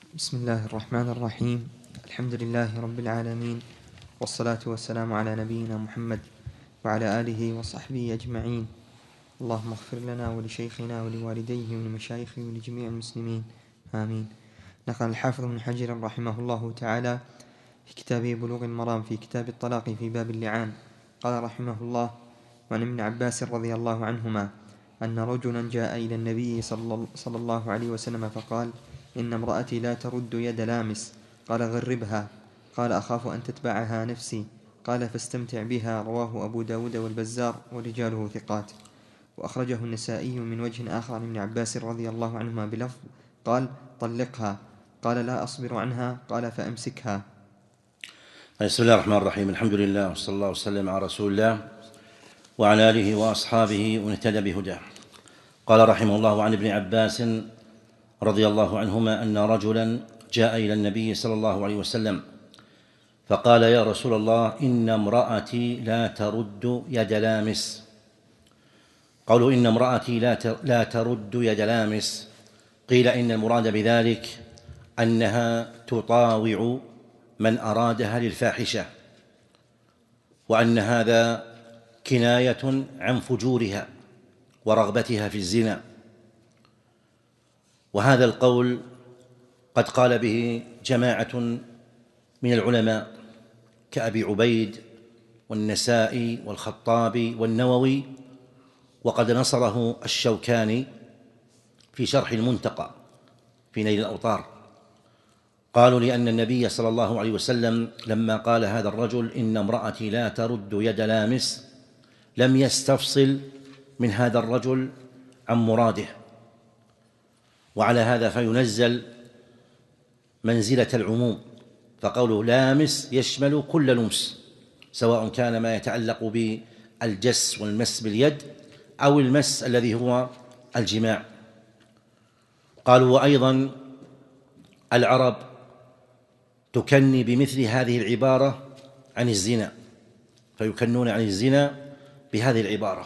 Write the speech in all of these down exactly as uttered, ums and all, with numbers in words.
بسم الله الرحمن الرحيم. الحمد لله رب العالمين، والصلاة والسلام على نبينا محمد وعلى آله وصحبه أجمعين. اللهم اغفر لنا ولشيخنا ولوالديه ولمشايخه ولجميع المسلمين، آمين. نقل الحافظ بن حجر رحمه الله تعالى في كتابه بلوغ المرام في كتاب الطلاق في باب اللعان، قال رحمه الله: وعن ابن عباس رضي الله عنهما أن رجلا جاء إلى النبي صلى الله عليه وسلم فقال: إن امرأتي لا ترد يد لامس. قال: غربها. قال: أخاف أن تتبعها نفسي. قال: فاستمتع بها. رواه أبو داود والبزار ورجاله ثقات. وأخرجه النسائي من وجه آخر عن ابن عباس رضي الله عنهما بلفظ: قال: طلقها. قال: لا أصبر عنها. قال: فأمسكها. بسم الله الرحمن الرحيم. الحمد لله وصلى الله وسلم على رسول الله وعلى آله وأصحابه ومن اهتدى بهداه. قال رحمه الله: عن ابن عباس رضي الله عنهما أن رجلا جاء إلى النبي صلى الله عليه وسلم فقال: يا رسول الله، إن امرأتي لا ترد يد لامس. قالوا: إن امرأتي لا ترد يد لامس. قيل: إن المراد بذلك أنها تطاوع من أرادها للفاحشة، وأن هذا كناية عن فجورها ورغبتها في الزنا. وهذا القول قد قال به جماعة من العلماء كأبي عبيد والنسائي والخطابي والنووي، وقد نصره الشوكاني في شرح المنتقى في نيل الأوطار. قالوا: لأن النبي صلى الله عليه وسلم لما قال هذا الرجل إن امرأتي لا ترد يد لامس لم يستفصل من هذا الرجل عن مراده، وعلى هذا فينزل منزلة العموم، فقوله لامس يشمل كل لمس، سواء كان ما يتعلق بالجس والمس باليد أو المس الذي هو الجماع. قالوا: وأيضا العرب تكني بمثل هذه العبارة عن الزنا، فيكنون عن الزنا بهذه العبارة.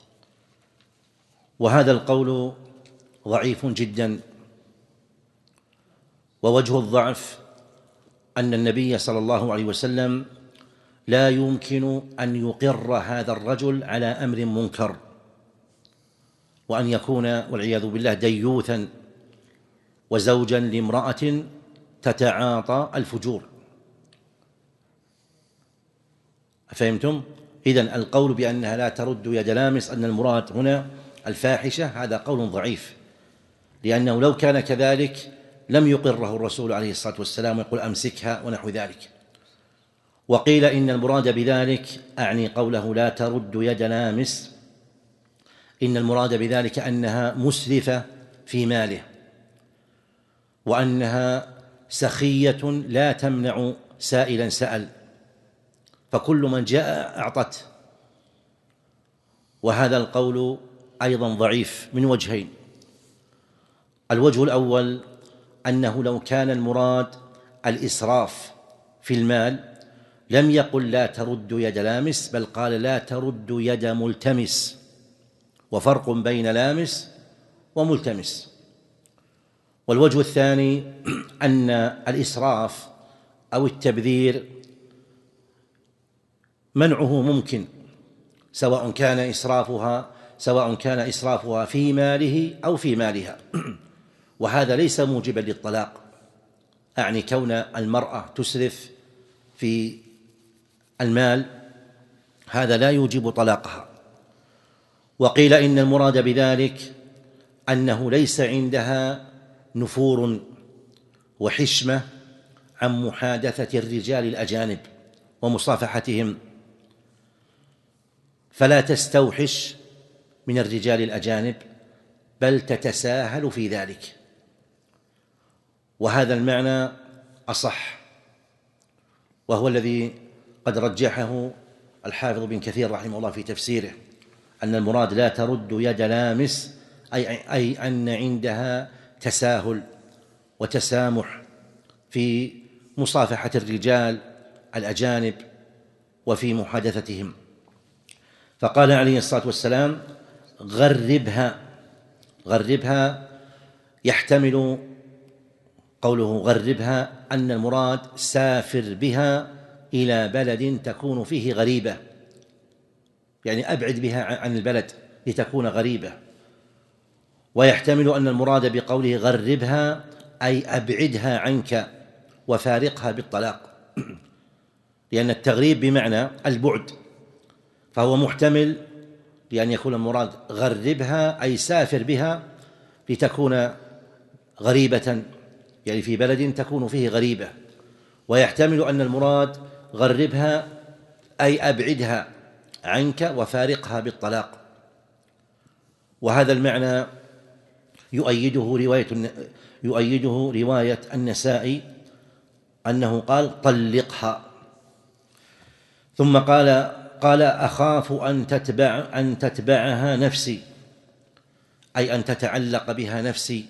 وهذا القول ضعيف جدا، ووجه الضعف أن النبي صلى الله عليه وسلم لا يمكن أن يقر هذا الرجل على أمر منكر، وأن يكون والعياذ بالله ديوثا وزوجا لامرأة تتعاطى الفجور. فهمتم؟ إذن القول بأنها لا ترد يد لامس أن المراد هنا الفاحشة هذا قول ضعيف، لأنه لو كان كذلك لم يقره الرسول عليه الصلاة والسلام ويقول أمسكها ونحو ذلك. وقيل إن المراد بذلك، أعني قوله لا ترد يد لامس، إن المراد بذلك أنها مسرفة في ماله، وأنها سخية لا تمنع سائلا سأل، فكل من جاء أعطته. وهذا القول أيضا ضعيف من وجهين: الوجه الأول أنه لو كان المراد الإسراف في المال لم يقل لا ترد يد لامس، بل قال لا ترد يد ملتمس، وفرق بين لامس وملتمس. والوجه الثاني أن الإسراف أو التبذير منعه ممكن، سواء كان إسرافها سواء كان إسرافها في ماله أو في مالها، وهذا ليس موجبا للطلاق، أعني كون المرأة تسرف في المال هذا لا يوجب طلاقها. وقيل إن المراد بذلك أنه ليس عندها نفور وحشمة عن محادثة الرجال الأجانب ومصافحتهم، فلا تستوحش من الرجال الأجانب بل تتساهل في ذلك. وهذا المعنى أصح، وهو الذي قد رجحه الحافظ بن كثير رحمه الله في تفسيره، أن المراد لا ترد يد لامس أي, أي أن عندها تساهل وتسامح في مصافحة الرجال الأجانب وفي محادثتهم. فقال عليه الصلاة والسلام: غربها. غربها يحتمل قوله غربها أن المراد سافر بها إلى بلد تكون فيه غريبة، يعني أبعد بها عن البلد لتكون غريبة. ويحتمل أن المراد بقوله غربها أي أبعدها عنك وفارقها بالطلاق، لأن التغريب بمعنى البعد، فهو محتمل لأن يكون المراد غربها أي سافر بها لتكون غريبة، يعني في بلد تكون فيه غريبة. ويحتمل أن المراد غربها أي أبعدها عنك وفارقها بالطلاق. وهذا المعنى يؤيده رواية يؤيده رواية النسائي أنه قال طلقها، ثم قال قال أخاف أن تتبع أن تتبعها نفسي، أي أن تتعلق بها نفسي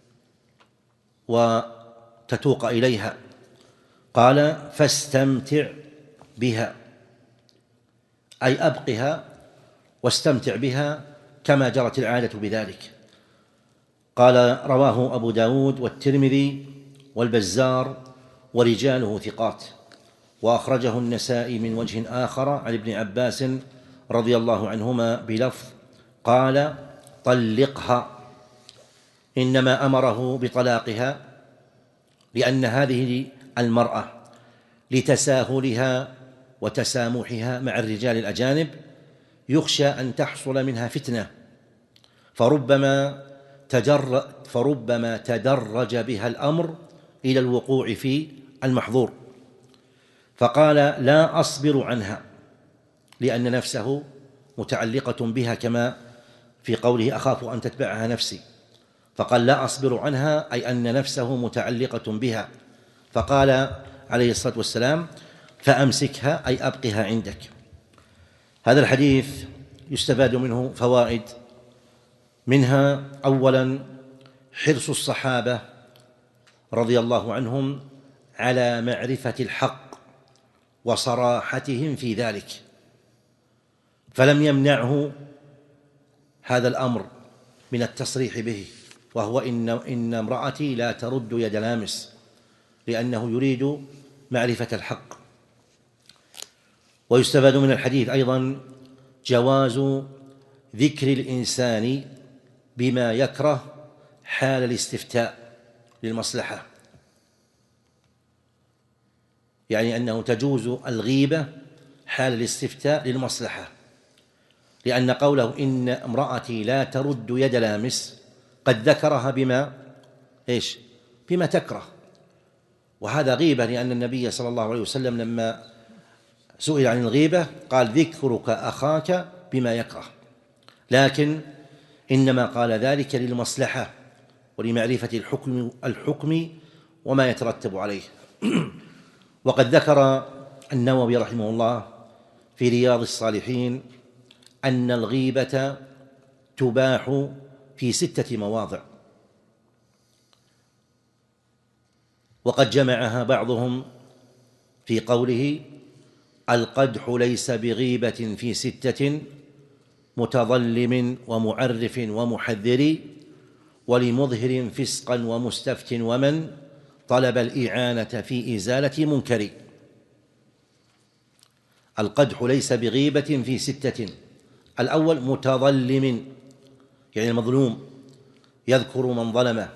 وتتوق إليها. قال فاستمتع بها أي أبقها واستمتع بها كما جرت العادة بذلك. قال رواه أبو داود والترمذي والبزار ورجاله ثقات، وأخرجه النسائي من وجه آخر عن ابن عباس رضي الله عنهما بلفظ قال طلقها، إنما أمره بطلاقها لأن هذه المرأة لتساهلها وتسامحها مع الرجال الأجانب يخشى أن تحصل منها فتنة، فربما تجر فربما تدرج بها الأمر إلى الوقوع في المحظور، فقال لا أصبر عنها لأن نفسه متعلقة بها كما في قوله أخاف أن تتبعها نفسي، فقال لا أصبر عنها أي أن نفسه متعلقة بها، فقال عليه الصلاة والسلام فأمسكها أي أبقها عندك. هذا الحديث يستفاد منه فوائد، منها أولا حرص الصحابة رضي الله عنهم على معرفة الحق وصراحتهم في ذلك، فلم يمنعه هذا الأمر من التصريح به، وهو إن, إن امرأتي لا ترد يد لامس، لأنه يريد معرفة الحق. ويستفاد من الحديث أيضا جواز ذكر الإنسان بما يكره حال الاستفتاء للمصلحة، يعني أنه تجوز الغيبة حال الاستفتاء للمصلحة، لأن قوله إن امرأتي لا ترد يد لامس قد ذكرها بما إيش بما تكره، وهذا غيبة، لأن النبي صلى الله عليه وسلم لما سئل عن الغيبة قال ذكرك أخاك بما يكره، لكن إنما قال ذلك للمصلحة ولمعرفة الحكم الحكم وما يترتب عليه. وقد ذكر النووي رحمه الله في رياض الصالحين أن الغيبة تباح في ستة مواضع، وقد جمعها بعضهم في قوله القدح ليس بغيبة في ستة متظلم ومعرف ومحذر ولمظهر فسقا ومستفت ومن طلب الإعانة في إزالة منكر. القدح ليس بغيبة في ستة: الأول متظلم يعني المظلوم يذكر من ظلمه،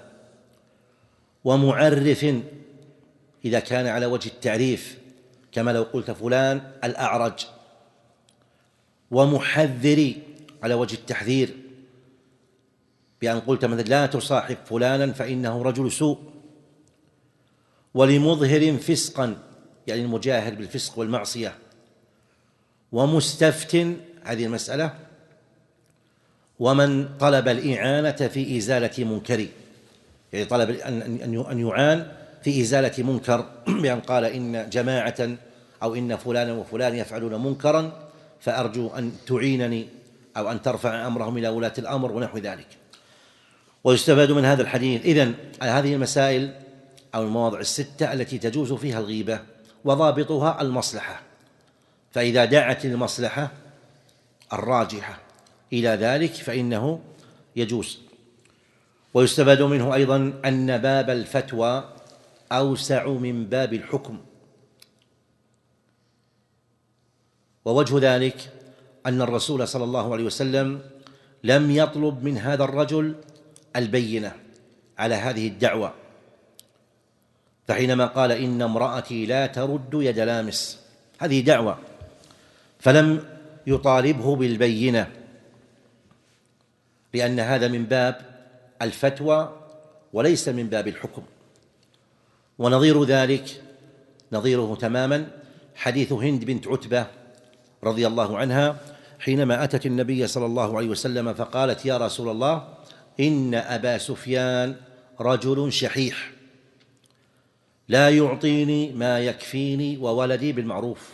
ومعرف إذا كان على وجه التعريف كما لو قلت فلان الأعرج، ومحذر على وجه التحذير بأن قلت مثلا لا تصاحب فلانا فإنه رجل سوء، ولمظهر فسقا يعني المجاهر بالفسق والمعصية، ومستفت هذه المسألة، ومن طلب الإعانة في إزالة منكر يعني طلب أن يعان في إزالة منكر بأن قال إن جماعة أو إن فلانا وفلان يفعلون منكرا فأرجو أن تعينني أو أن ترفع أمرهم إلى ولاة الأمر ونحو ذلك. ويستفاد من هذا الحديث إذن هذه المسائل أو المواضع الستة التي تجوز فيها الغيبة، وضابطها المصلحة، فإذا دعت المصلحة الراجحة إلى ذلك فإنه يجوز. ويستفاد منه أيضا أن باب الفتوى أوسع من باب الحكم. ووجه ذلك أن الرسول صلى الله عليه وسلم لم يطلب من هذا الرجل البينة على هذه الدعوة، فحينما قال إن امرأتي لا ترد يد لامس، هذه دعوة، فلم يطالبه بالبينة، لأن هذا من باب الفتوى وليس من باب الحكم. ونظير ذلك نظيره تماما حديث هند بنت عتبة رضي الله عنها حينما أتت النبي صلى الله عليه وسلم فقالت يا رسول الله إن أبا سفيان رجل شحيح لا يعطيني ما يكفيني وولدي بالمعروف.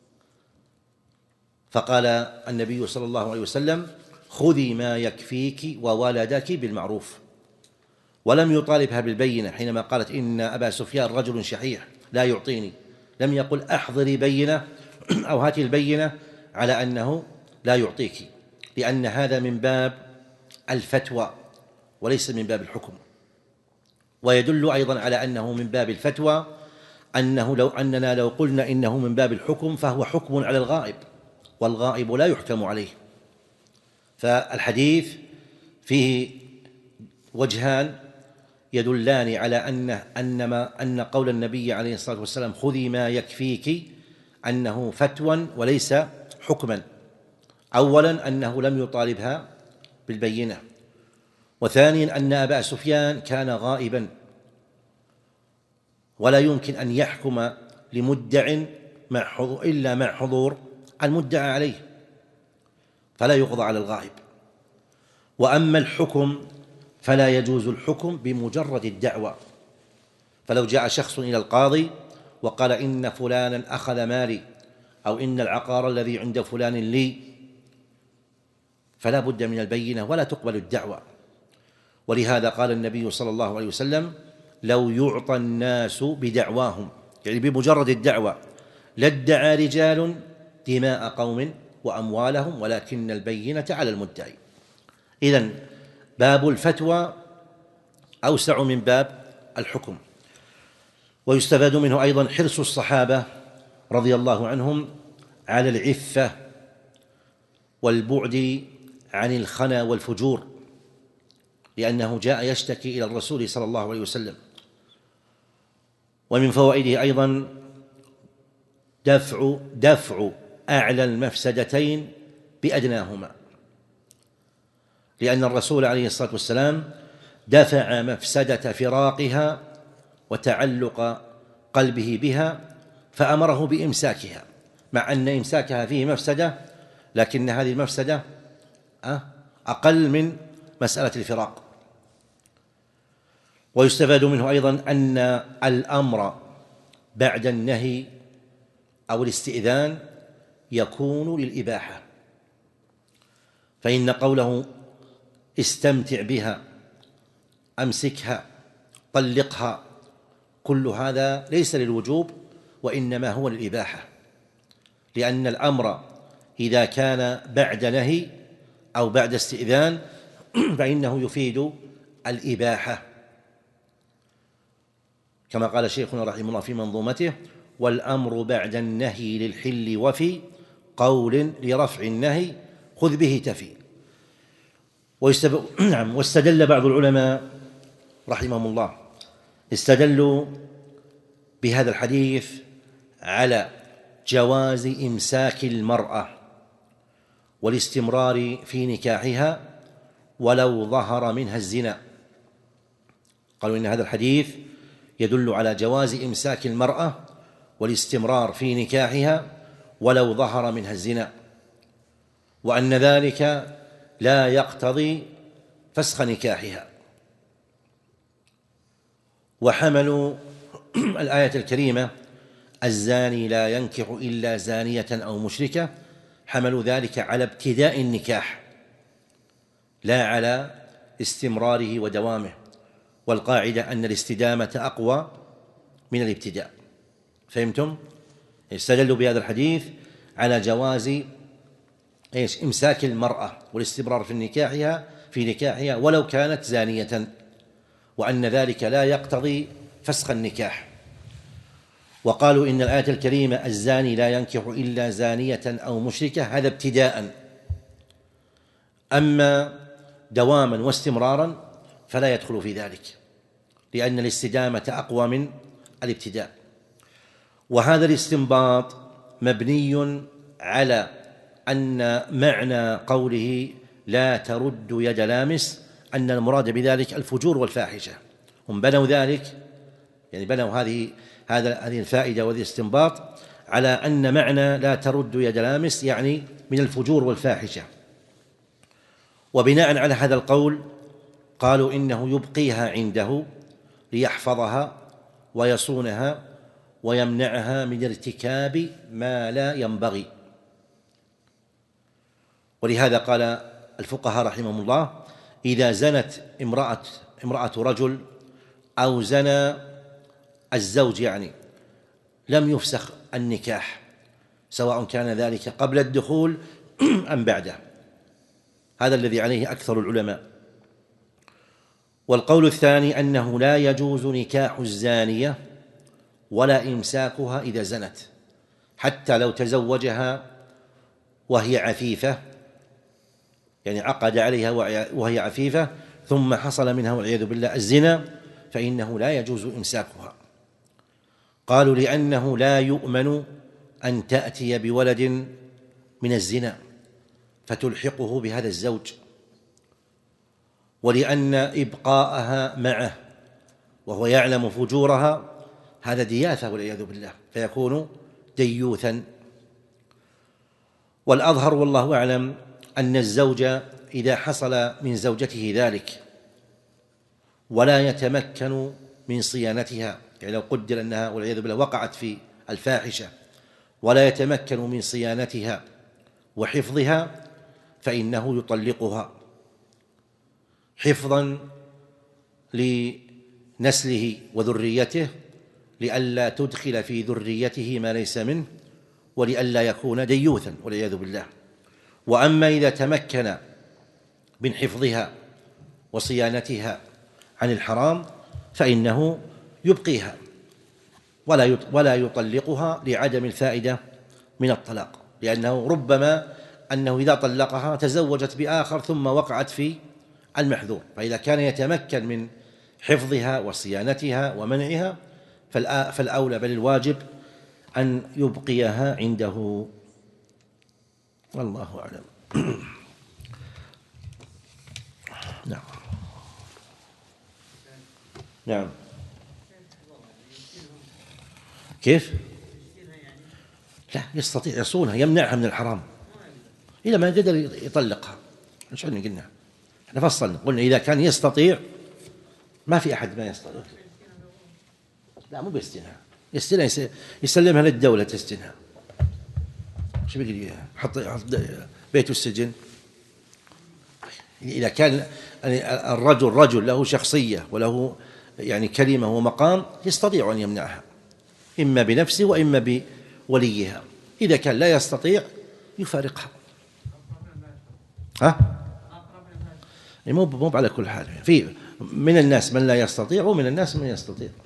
فقال النبي صلى الله عليه وسلم خذي ما يكفيك وولدك بالمعروف، ولم يطالبها بالبينة. حينما قالت إن أبا سفيان رجل شحيح لا يعطيني، لم يقل أحضري بينة أو هاتي البينة على أنه لا يعطيك، لأن هذا من باب الفتوى وليس من باب الحكم. ويدل أيضا على أنه من باب الفتوى أنه لو أننا لو قلنا إنه من باب الحكم فهو حكم على الغائب، والغائب لا يحكم عليه. فالحديث فيه وجهان يدلان على أن أنما أن قول النبي عليه الصلاة والسلام خذي ما يكفيك أنه فتوى وليس حكما. أولا أنه لم يطالبها بالبينة، وثانيا أن أبا سفيان كان غائبا ولا يمكن أن يحكم لمدع مع إلا مع حضور المدعى عليه، فلا يقضى على الغائب. وأما الحكم فلا يجوز الحكم بمجرد الدعوة. فلو جاء شخص إلى القاضي وقال إن فلانا أخذ مالي أو إن العقار الذي عند فلان لي، فلا بد من البينة ولا تقبل الدعوة. ولهذا قال النبي صلى الله عليه وسلم لو يعطى الناس بدعواهم، يعني بمجرد الدعوة، لادعى رجال دماء قوم وأموالهم ولكن البينة على المدعي. إذن باب الفتوى أوسع من باب الحكم. ويستفاد منه أيضا حرص الصحابة رضي الله عنهم على العفة والبعد عن الخنا والفجور، لأنه جاء يشتكي إلى الرسول صلى الله عليه وسلم. ومن فوائده أيضا دفع دفع أعلى المفسدتين بأدناهما، لأن الرسول عليه الصلاة والسلام دفع مفسدة فراقها وتعلق قلبه بها فأمره بإمساكها، مع أن إمساكها فيه مفسدة، لكن هذه المفسدة أقل من مسألة الفراق. ويستفاد منه أيضا أن الأمر بعد النهي أو الاستئذان يكون للإباحة، فإن قوله استمتع بها، أمسكها، طلقها، كل هذا ليس للوجوب وإنما هو للإباحة، لأن الأمر إذا كان بعد نهي أو بعد استئذان فإنه يفيد الإباحة، كما قال شيخنا رحمه الله في منظومته والأمر بعد النهي للحل وفي قول لرفع النهي خذ به تفي. نعم. واستدل بعض العلماء رحمهم الله استدلوا بهذا الحديث على جواز إمساك المرأة والاستمرار في نكاحها ولو ظهر منها الزنا. قالوا إن هذا الحديث يدل على جواز إمساك المرأة والاستمرار في نكاحها ولو ظهر منها الزنا، وأن ذلك لا يقتضي فسخ نكاحها. وحملوا الآية الكريمة الزاني لا ينكح إلا زانية أو مشركة، حملوا ذلك على ابتداء النكاح لا على استمراره ودوامه، والقاعدة أن الاستدامة أقوى من الابتداء. فهمتم؟ استدلوا بهذا الحديث على جواز إيش؟ إمساك المرأة والاستمرار في نكاحها في نكاحها ولو كانت زانية، وأن ذلك لا يقتضي فسخ النكاح، وقالوا إن الآية الكريمة الزاني لا ينكح إلا زانية أو مشركة هذا ابتداء، أما دواما واستمرارا فلا يدخل في ذلك، لأن الاستدامة أقوى من الابتداء. وهذا الاستنباط مبني على أن معنى قوله لا ترد يد لامس أن المراد بذلك الفجور والفاحشة. هم بنوا ذلك، يعني بنوا هذه هذا هذه الفائدة وهذه الاستنباط على أن معنى لا ترد يد لامس يعني من الفجور والفاحشة، وبناء على هذا القول قالوا إنه يبقيها عنده ليحفظها ويصونها ويمنعها من ارتكاب ما لا ينبغي. ولهذا قال الفقهاء رحمهم الله إذا زنت امرأة امرأة رجل أو زنى الزوج يعني لم يفسخ النكاح، سواء كان ذلك قبل الدخول أم بعده. هذا الذي عليه أكثر العلماء. والقول الثاني أنه لا يجوز نكاح الزانية ولا إمساكها إذا زنت، حتى لو تزوجها وهي عفيفة، يعني عقد عليها وهي عفيفة ثم حصل منها والعياذ بالله الزنا، فإنه لا يجوز إمساكها. قالوا لأنه لا يؤمن أن تأتي بولد من الزنا فتلحقه بهذا الزوج، ولأن إبقاءها معه وهو يعلم فجورها هذا دياثة والعياذ بالله، فيكون ديوثا. والأظهر والله أعلم أن الزوج إذا حصل من زوجته ذلك ولا يتمكن من صيانتها، يعني لو قدر أنها والعياذ بالله وقعت في الفاحشة ولا يتمكن من صيانتها وحفظها، فإنه يطلقها حفظا لنسله وذريته، لئلا تدخل في ذريته ما ليس منه، ولئلا يكون ديوثا والعياذ بالله. وأما إذا تمكن من حفظها وصيانتها عن الحرام فإنه يبقيها ولا ولا يطلقها لعدم الفائدة من الطلاق، لأنه ربما أنه إذا طلقها تزوجت بآخر ثم وقعت في المحذور، فإذا كان يتمكن من حفظها وصيانتها ومنعها فالأولى بل الواجب أن يبقيها عنده، والله أعلم. نعم نعم كيف؟ لا يستطيع يصونها، يمنعها من الحرام إذا ما قدر يطلقها. إيش عندنا قلنا؟ احنا فصلنا قلنا إذا كان يستطيع، ما في أحد ما يستطيع. لا مو بيستنها، يستنها يسلمها للدولة تستنها. شو بيقول حط بيته السجن؟ إذا كان الرجل رجل له شخصية وله يعني كلمة ومقام يستطيع أن يمنعها إما بنفسه وإما بوليها. إذا كان لا يستطيع يفارقها. ها؟ مو مو على كل حال، في من الناس من لا يستطيع ومن الناس من يستطيع.